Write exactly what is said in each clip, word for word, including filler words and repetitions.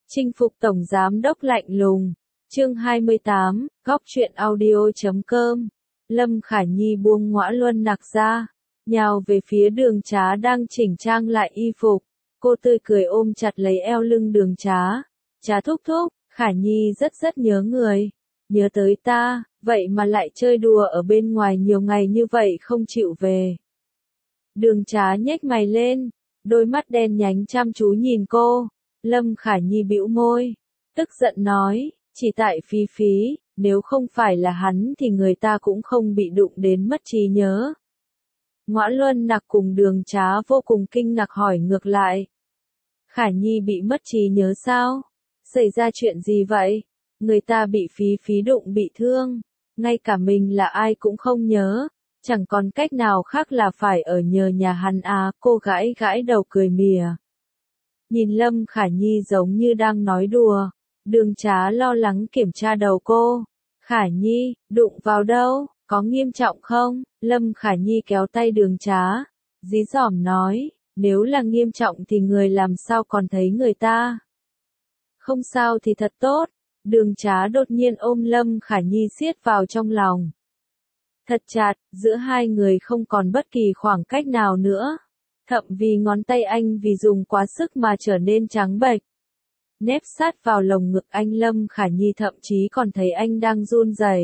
Chinh phục tổng giám đốc lạnh lùng. Chương hai mươi tám, góc truyện audio.com. Lâm Khả Nhi buông Ngõa Luân Nặc ra, nhào về phía Đường Trá đang chỉnh trang lại y phục. Cô tươi cười ôm chặt lấy eo lưng Đường Trá. Trá thúc thúc, Khả Nhi rất rất nhớ người. Nhớ tới ta, vậy mà lại chơi đùa ở bên ngoài nhiều ngày như vậy không chịu về. Đường Trá nhếch mày lên, đôi mắt đen nhánh chăm chú nhìn cô. Lâm Khả Nhi bĩu môi, tức giận nói, chỉ tại Phi Phi, nếu không phải là hắn thì người ta cũng không bị đụng đến mất trí nhớ. Ngõa Luân Nặc cùng Đường Trá vô cùng kinh ngạc hỏi ngược lại. Khả Nhi bị mất trí nhớ sao? Xảy ra chuyện gì vậy? Người ta bị Phi Phi đụng bị thương, ngay cả mình là ai cũng không nhớ, chẳng còn cách nào khác là phải ở nhờ nhà hắn à, cô gãi gãi đầu cười mỉa. Nhìn Lâm Khả Nhi giống như đang nói đùa, Đường Trá lo lắng kiểm tra đầu cô. Khả Nhi, đụng vào đâu, có nghiêm trọng không? Lâm Khả Nhi kéo tay Đường Trá, dí dỏm nói, nếu là nghiêm trọng thì người làm sao còn thấy người ta. Không sao thì thật tốt. Đường Trá đột nhiên ôm Lâm Khả Nhi siết vào trong lòng. Thật chặt, giữa hai người không còn bất kỳ khoảng cách nào nữa. Thậm vì ngón tay anh vì dùng quá sức mà trở nên trắng bệch. Nép sát vào lồng ngực anh, Lâm Khả Nhi thậm chí còn thấy anh đang run rẩy.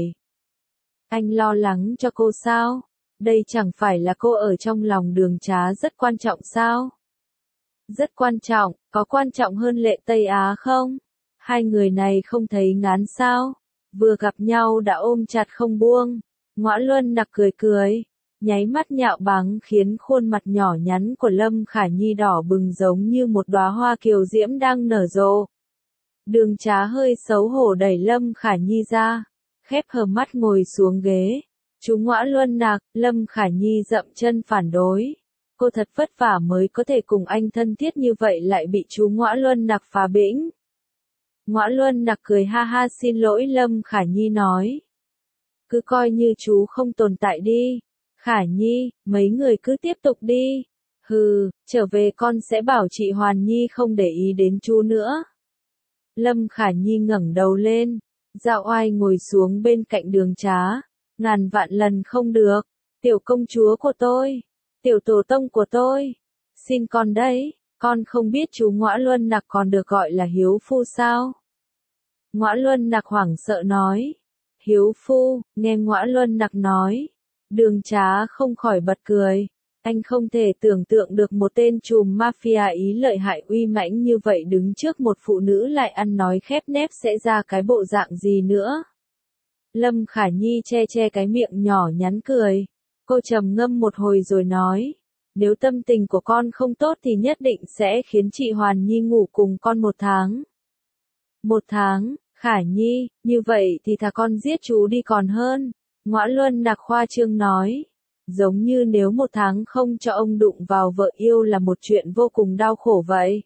Anh lo lắng cho cô sao? Đây chẳng phải là cô ở trong lòng Đường Trá rất quan trọng sao? Rất quan trọng, có quan trọng hơn Lệ Tây Á không? Hai người này không thấy ngán sao? Vừa gặp nhau đã ôm chặt không buông. Ngõa Luân Nặc cười cười, nháy mắt nhạo báng khiến khuôn mặt nhỏ nhắn của Lâm Khả Nhi đỏ bừng giống như một đóa hoa kiều diễm đang nở rộ. Đường Trá hơi xấu hổ đẩy Lâm Khả Nhi ra, khép hờ mắt ngồi xuống ghế. Chú Ngõa Luân Nặc, Lâm Khả Nhi dậm chân phản đối. Cô thật vất vả mới có thể cùng anh thân thiết như vậy lại bị chú Ngõa Luân Nặc phá bĩnh. Ngõa Luân Nặc cười ha ha xin lỗi, Lâm Khả Nhi nói. Cứ coi như chú không tồn tại đi. Khả Nhi, mấy người cứ tiếp tục đi. Hừ, trở về con sẽ bảo chị Hoàn Nhi không để ý đến chú nữa. Lâm Khả Nhi ngẩng đầu lên, Dạo Oai ngồi xuống bên cạnh Đường Trá. Ngàn vạn lần không được. Tiểu công chúa của tôi, tiểu tổ tông của tôi, xin con đấy, con không biết chú Ngõa Luân Nặc còn được gọi là hiếu phu sao? Ngõa Luân Nặc hoảng sợ nói. Hiếu phu, nghe Ngõa Luân Nặc nói. Đường Trá không khỏi bật cười. Anh không thể tưởng tượng được một tên trùm mafia Ý lợi hại uy mãnh như vậy đứng trước một phụ nữ lại ăn nói khép nép sẽ ra cái bộ dạng gì nữa. Lâm Khả Nhi che che cái miệng nhỏ nhắn cười. Cô trầm ngâm một hồi rồi nói. Nếu tâm tình của con không tốt thì nhất định sẽ khiến chị Hoàn Nhi ngủ cùng con một tháng. Một tháng, Khả Nhi, như vậy thì thà con giết chú đi còn hơn. Ngõa Luân Nặc khoa trương nói. Giống như nếu một tháng không cho ông đụng vào vợ yêu là một chuyện vô cùng đau khổ vậy.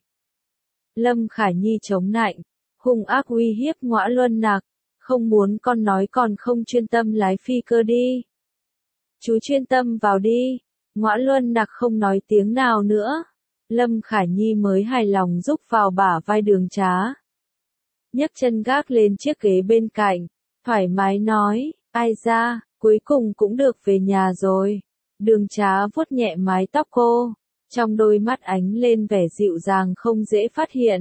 Lâm Khả Nhi chống nạnh, hung ác uy hiếp Ngõa Luân Nặc. Không muốn con nói còn không chuyên tâm lái phi cơ đi. Chú chuyên tâm vào đi. Ngõa Luân Nặc không nói tiếng nào nữa. Lâm Khả Nhi mới hài lòng rúc vào bả vai Đường Trá. Nhấc chân gác lên chiếc ghế bên cạnh, thoải mái nói, ai da, cuối cùng cũng được về nhà rồi. Đường Trá vuốt nhẹ mái tóc cô, trong đôi mắt ánh lên vẻ dịu dàng không dễ phát hiện.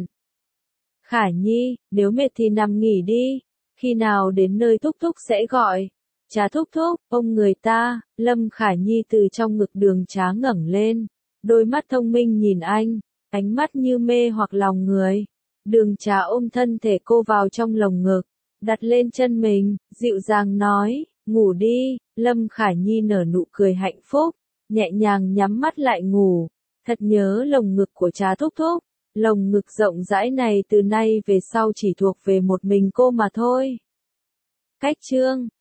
Khả Nhi, nếu mệt thì nằm nghỉ đi, khi nào đến nơi thúc thúc sẽ gọi. Trá thúc thúc, ông người ta. Lâm Khả Nhi từ trong ngực Đường Trá ngẩng lên, đôi mắt thông minh nhìn anh, ánh mắt như mê hoặc lòng người. Đường Trá ôm thân thể cô vào trong lồng ngực, đặt lên chân mình, dịu dàng nói, ngủ đi. Lâm Khả Nhi nở nụ cười hạnh phúc, nhẹ nhàng nhắm mắt lại ngủ. Thật nhớ lồng ngực của Trá thúc thúc, lồng ngực rộng rãi này từ nay về sau chỉ thuộc về một mình cô mà thôi. Cách chương